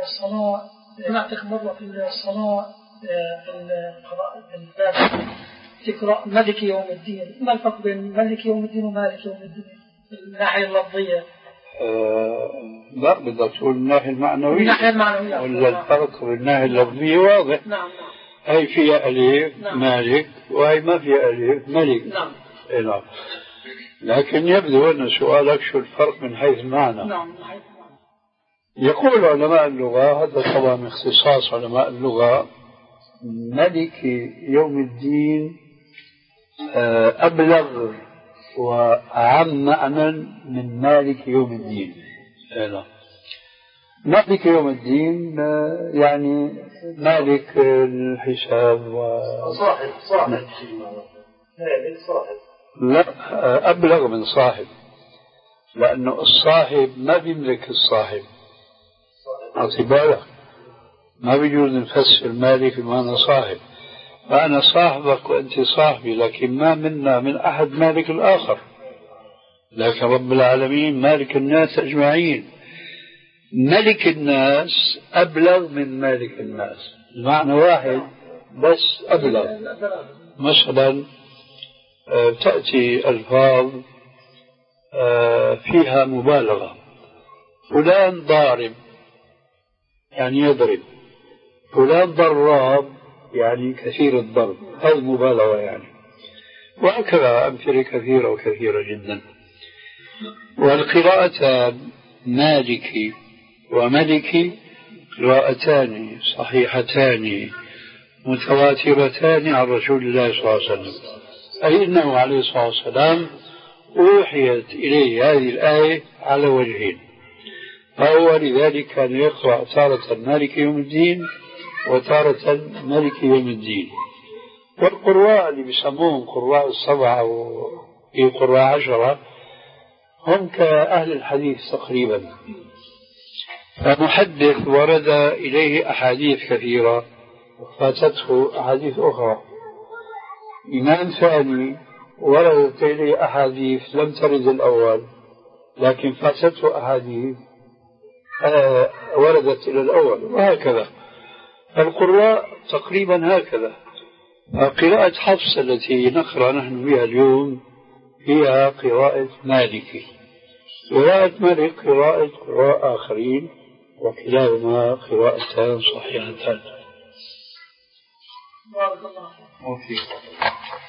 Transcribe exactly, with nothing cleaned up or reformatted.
الصلاة نعتقد مرة في الصلاة في القراءة تقرأ ملك يوم الدين، ما الفرق بين ملك يوم الدين ومالك يوم الدين من الناحية اللفظية؟ أه لا بدك تقول الناحية المعنوية. من الناحية المعنوية ولا الفرق بالناحية اللفظية واضح. نعم. هاي فيها ألف نعم. مالك وهي ما فيها ألف ملك. نعم. إيه نعم. لكن يبدو أن سؤالك شو الفرق من حيث المعنى. نعم من حيث المعنى. يقول علماء اللغة، هذا طبعا اختصاص علماء اللغة، ملك يوم الدين أبلغ وأعم معنى من مالك يوم الدين. لا. مالك يوم الدين يعني مالك الحساب و... صاحب صاحب مالك صاحب. لا أبلغ من صاحب، لأنه الصاحب ما بيملك الصاحب. اعتبارك ما بيجوز نفسر مالك بمعنى صاحب، فأنا صاحبك وأنت صاحبي، لكن ما منا من أحد مالك الآخر، لكن رب العالمين مالك الناس أجمعين. ملك الناس أبلغ من مالك الناس، المعنى واحد بس أبلغ. مثلا تأتي ألفاظ فيها مبالغة، فلان ضارب يعني يضرب، فلان ضراب يعني كثير الضرب، هذه مبالغة يعني، وهكذا أمثلة كثيرة وكثيرة جدا. والقراءتان مالكي وملكي قراءتان صحيحتان متواترتان عن رسول الله صلى الله عليه وسلم، أي إنه عليه الصلاة والسلام أوحيت إليه هذه الآية على وجهين، فهو لذلك كان يقرأ تارة مالك يوم الدين وتارة ملك يوم الدين. والقراء اللي بيسموهم قراء السبعة وقراء عشرة هم كأهل الحديث تقريبا، فمحدث ورد إليه أحاديث كثيرة وفاتته أحاديث أخرى، إمام ثاني وردت إليه أحاديث لم ترد الأول لكن فاتته أحاديث آه وردت إلى الأول، وهكذا. القراء تقريبا هكذا. قراءة حفص التي نقرأ نحن بها اليوم هي قراءة مالكي، قراءة مالك قراءة قراء آخرين، وكلاهما قراءتان صحيحتان. بارك الله فيك.